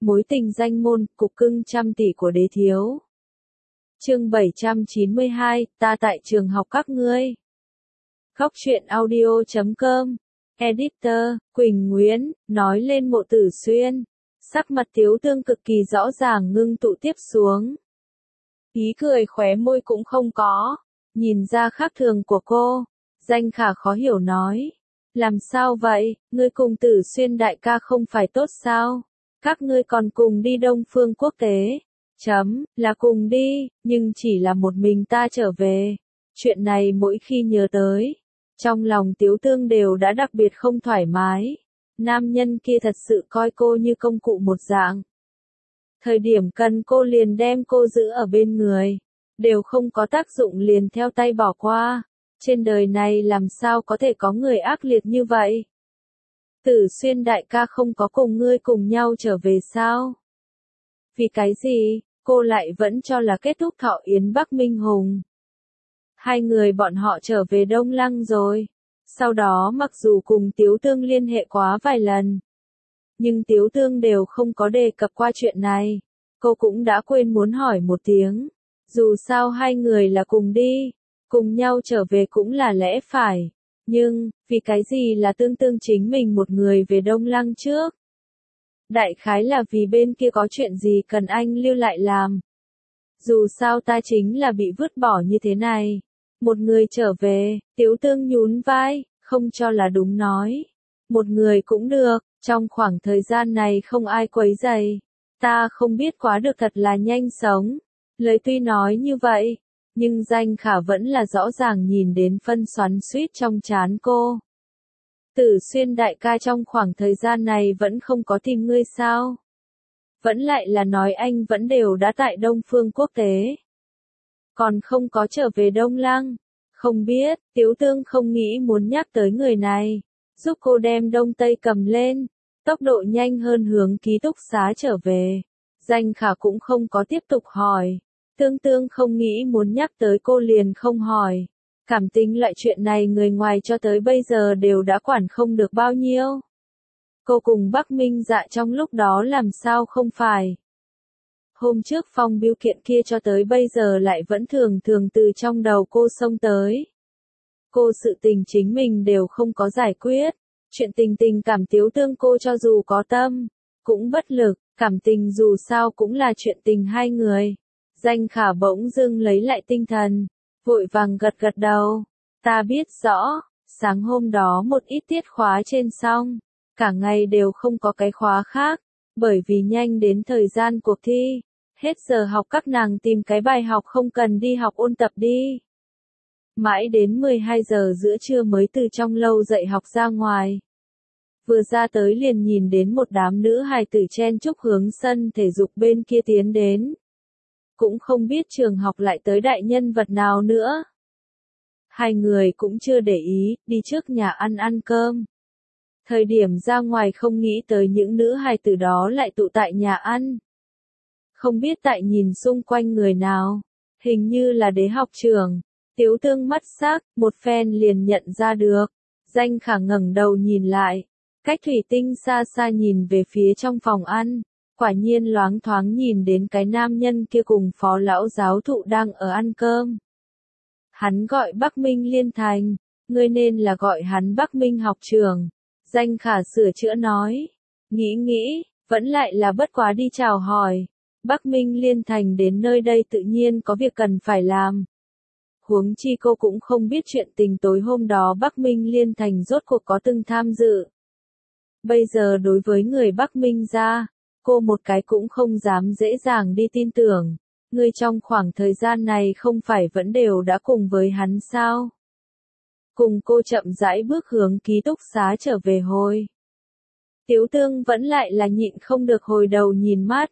Mối tình danh môn, cục cưng trăm tỷ của đế thiếu. Chương 792, ta tại trường học các ngươi. Góc truyện audio.com. Editor, Quỳnh Nguyễn, nói lên Mộ Tử Xuyên. Sắc mặt Tiếu Tương cực kỳ rõ ràng ngưng tụ tiếp xuống. Ý cười khóe môi cũng không có. Nhìn ra khác thường của cô, Danh Khả khó hiểu nói. Làm sao vậy, ngươi cùng Tử Xuyên đại ca không phải tốt sao? Các ngươi còn cùng đi Đông Phương Quốc tế. Là cùng đi, nhưng chỉ là một mình ta trở về. Chuyện này mỗi khi nhớ tới, trong lòng Tiếu Tương đều đã đặc biệt không thoải mái. Nam nhân kia thật sự coi cô như công cụ một dạng. Thời điểm cần cô liền đem cô giữ ở bên người. Đều không có tác dụng liền theo tay bỏ qua. Trên đời này làm sao có thể có người ác liệt như vậy? Tử Xuyên đại ca không có cùng ngươi cùng nhau trở về sao? Vì cái gì, cô lại vẫn cho là kết thúc thọ yến Bắc Minh Hùng. Hai người bọn họ trở về Đông Lăng rồi. Sau đó mặc dù cùng Tiếu Tương liên hệ quá vài lần, nhưng Tiếu Tương đều không có đề cập qua chuyện này. Cô cũng đã quên muốn hỏi một tiếng. Dù sao hai người là cùng đi, cùng nhau trở về cũng là lẽ phải. Nhưng, vì cái gì là Tương Tương chính mình một người về Đông Lăng trước? Đại khái là vì bên kia có chuyện gì cần anh lưu lại làm. Dù sao ta chính là bị vứt bỏ như thế này. Một người trở về, Tiếu Tương nhún vai, không cho là đúng nói. Một người cũng được, trong khoảng thời gian này không ai quấy rầy. Ta không biết quá được thật là nhanh sống. Lời tuy nói như vậy, nhưng Danh Khả vẫn là rõ ràng nhìn đến phân xoắn xuýt trong trán cô. Tử Xuyên đại ca trong khoảng thời gian này vẫn không có tìm ngươi sao? Vẫn lại là nói anh vẫn đều đã tại Đông Phương Quốc tế. Còn không có trở về Đông Lăng. Không biết, Tiếu Tương không nghĩ muốn nhắc tới người này. Giúp cô đem Đông Tây cầm lên. Tốc độ nhanh hơn hướng ký túc xá trở về. Danh Khả cũng không có tiếp tục hỏi. Tương không nghĩ muốn nhắc tới cô liền không hỏi. Cảm tình loại chuyện này người ngoài cho tới bây giờ đều đã quản không được bao nhiêu. Cô cùng Bắc Minh Dạ trong lúc đó làm sao không phải. Hôm trước phong biêu kiện kia cho tới bây giờ lại vẫn thường từ trong đầu cô xông tới. Cô sự tình chính mình đều không có giải quyết. Chuyện tình cảm Tiếu Tương cô cho dù có tâm, cũng bất lực. Cảm tình dù sao cũng là chuyện tình hai người. Danh Khả bỗng dưng lấy lại tinh thần, vội vàng gật đầu. Ta biết rõ, sáng hôm đó một ít tiết khóa trên xong, cả ngày đều không có cái khóa khác, bởi vì nhanh đến thời gian cuộc thi, hết giờ học các nàng tìm cái bài học không cần đi học ôn tập đi. Mãi đến 12 giờ giữa trưa mới từ trong lâu dạy học ra ngoài. Vừa ra tới liền nhìn đến một đám nữ hài tử chen chúc hướng sân thể dục bên kia tiến đến. Cũng không biết trường học lại tới đại nhân vật nào nữa. Hai người cũng chưa để ý, đi trước nhà ăn cơm. Thời điểm ra ngoài không nghĩ tới những nữ hài tử đó lại tụ tại nhà ăn. Không biết tại nhìn xung quanh người nào, hình như là đế học trưởng. Tiếu Tương mắt sắc, một phen liền nhận ra được. Danh Khả ngẩng đầu nhìn lại, cách thủy tinh xa xa nhìn về phía trong phòng ăn. Quả nhiên loáng thoáng nhìn đến cái nam nhân kia cùng phó lão giáo thụ đang ở ăn cơm. Hắn gọi Bắc Minh Liên Thành, ngươi nên là gọi hắn Bắc Minh học trưởng. Danh Khả sửa chữa nói. Nghĩ, vẫn lại là bất quá đi chào hỏi. Bắc Minh Liên Thành đến nơi đây tự nhiên có việc cần phải làm. Huống chi cô cũng không biết chuyện tình tối hôm đó Bắc Minh Liên Thành rốt cuộc có từng tham dự. Bây giờ đối với người Bắc Minh ra, cô một cái cũng không dám dễ dàng đi tin tưởng. Ngươi trong khoảng thời gian này không phải vẫn đều đã cùng với hắn sao? Cùng cô chậm rãi bước hướng ký túc xá trở về hồi. Tiếu Tương vẫn lại là nhịn không được hồi đầu nhìn mắt.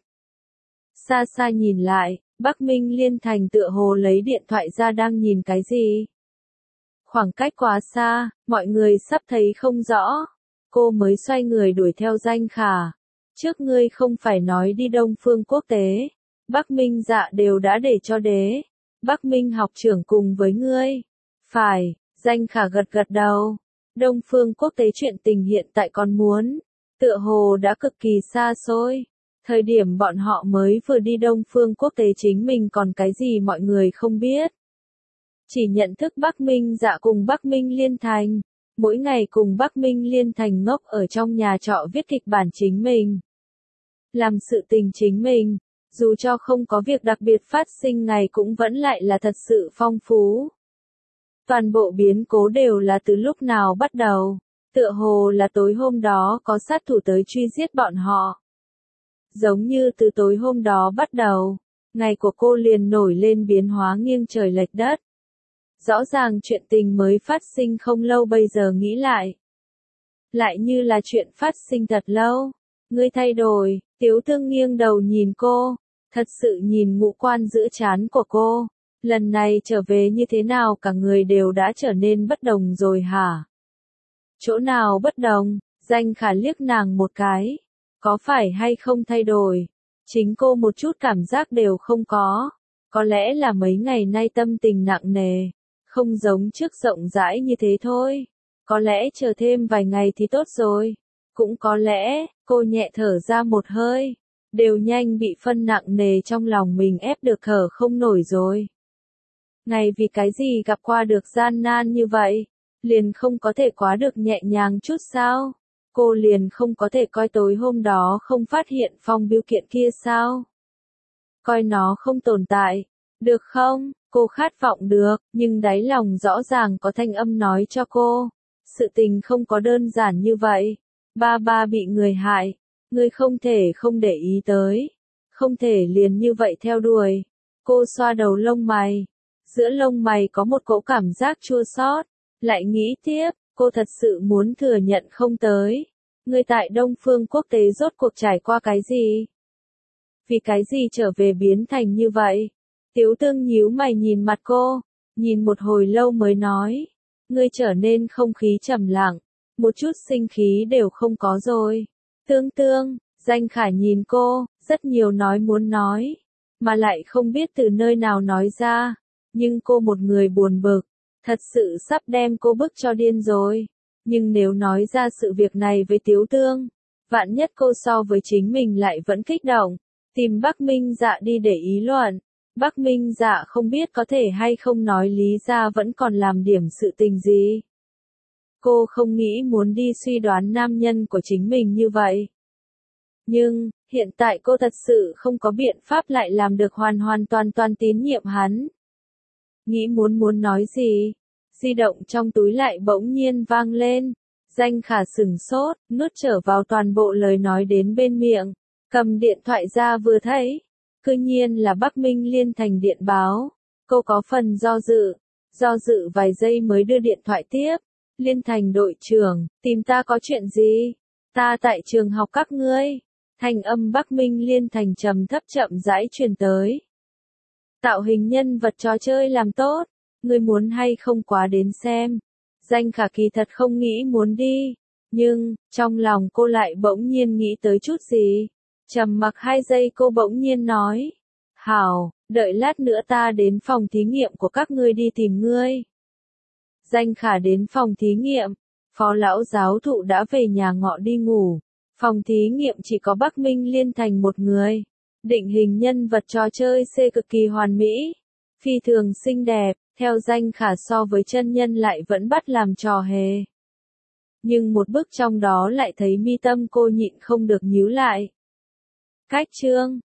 Xa xa nhìn lại, Bắc Minh Liên Thành tựa hồ lấy điện thoại ra đang nhìn cái gì. Khoảng cách quá xa, mọi người sắp thấy không rõ. Cô mới xoay người đuổi theo Danh Khả. Trước ngươi không phải nói đi Đông Phương Quốc tế. Bắc Minh Dạ đều đã để cho đế. Bắc Minh học trưởng cùng với ngươi. Phải, Danh Khả gật đầu. Đông Phương Quốc tế chuyện tình hiện tại còn muốn. Tựa hồ đã cực kỳ xa xôi. Thời điểm bọn họ mới vừa đi Đông Phương Quốc tế chính mình còn cái gì mọi người không biết. Chỉ nhận thức Bắc Minh Dạ cùng Bắc Minh Liên Thành, mỗi ngày cùng Bắc Minh Liên Thành ngốc ở trong nhà trọ viết kịch bản chính mình. Làm sự tình chính mình, dù cho không có việc đặc biệt phát sinh ngày cũng vẫn lại là thật sự phong phú. Toàn bộ biến cố đều là từ lúc nào bắt đầu, tựa hồ là tối hôm đó có sát thủ tới truy giết bọn họ. Giống như từ tối hôm đó bắt đầu, ngày của cô liền nổi lên biến hóa nghiêng trời lệch đất. Rõ ràng chuyện tình mới phát sinh không lâu bây giờ nghĩ lại như là chuyện phát sinh thật lâu. Ngươi thay đổi, Tiếu Thương nghiêng đầu nhìn cô, thật sự nhìn ngũ quan giữa trán của cô. Lần này trở về như thế nào cả người đều đã trở nên bất đồng rồi hả? Chỗ nào bất đồng? Danh Khả liếc nàng một cái. Có phải hay không thay đổi? Chính cô một chút cảm giác đều không có. Có lẽ là mấy ngày nay tâm tình nặng nề. Không giống trước rộng rãi như thế thôi. Có lẽ chờ thêm vài ngày thì tốt rồi. Cũng có lẽ, cô nhẹ thở ra một hơi. Đều nhanh bị phân nặng nề trong lòng mình ép được thở không nổi rồi. Ngày vì cái gì gặp qua được gian nan như vậy? Liền không có thể quá được nhẹ nhàng chút sao? Cô liền không có thể coi tối hôm đó không phát hiện phong bưu kiện kia sao? Coi nó không tồn tại. Được không? Cô khát vọng được, nhưng đáy lòng rõ ràng có thanh âm nói cho cô. Sự tình không có đơn giản như vậy. Ba bị người hại. Ngươi không thể không để ý tới. Không thể liền như vậy theo đuổi. Cô xoa đầu lông mày. Giữa lông mày có một cỗ cảm giác chua xót. Lại nghĩ tiếp, cô thật sự muốn thừa nhận không tới. Ngươi tại Đông Phương Quốc tế rốt cuộc trải qua cái gì? Vì cái gì trở về biến thành như vậy? Tiếu Tương nhíu mày nhìn mặt cô, nhìn một hồi lâu mới nói. Ngươi trở nên không khí trầm lặng, một chút sinh khí đều không có rồi. Tương, Danh Khả nhìn cô, rất nhiều nói muốn nói, mà lại không biết từ nơi nào nói ra. Nhưng cô một người buồn bực, thật sự sắp đem cô bức cho điên rồi. Nhưng nếu nói ra sự việc này với Tiếu Tương, vạn nhất cô so với chính mình lại vẫn kích động, tìm Bắc Minh Dạ đi để ý luận. Bắc Minh Dạ không biết có thể hay không nói lý ra vẫn còn làm điểm sự tình gì. Cô không nghĩ muốn đi suy đoán nam nhân của chính mình như vậy. Nhưng, hiện tại cô thật sự không có biện pháp lại làm được hoàn toàn tín nhiệm hắn. Nghĩ muốn nói gì? Di động trong túi lại bỗng nhiên vang lên. Danh Khả sửng sốt, nuốt trở vào toàn bộ lời nói đến bên miệng. Cầm điện thoại ra vừa thấy. Cư nhiên là Bắc Minh Liên Thành điện báo. Cô có phần do dự vài giây mới đưa điện thoại tiếp. Liên Thành đội trưởng, tìm ta có chuyện gì? Ta tại trường học các ngươi. Thanh âm Bắc Minh Liên Thành trầm thấp chậm rãi truyền tới. Tạo hình nhân vật trò chơi làm tốt, ngươi muốn hay không quá đến xem. Danh Khả kỳ thật không nghĩ muốn đi, nhưng, trong lòng cô lại bỗng nhiên nghĩ tới chút gì. Trầm mặc 2 giây cô bỗng nhiên nói. Hảo, đợi lát nữa ta đến phòng thí nghiệm của các ngươi đi tìm ngươi. Danh Khả đến phòng thí nghiệm, phó lão giáo thụ đã về nhà ngọ đi ngủ. Phòng thí nghiệm chỉ có Bắc Minh Liên Thành một người. Định hình nhân vật trò chơi C cực kỳ hoàn mỹ, phi thường xinh đẹp, theo Danh Khả so với chân nhân lại vẫn bắt làm trò hề. Nhưng một bước trong đó lại thấy mi tâm cô nhịn không được nhíu lại. Cách chương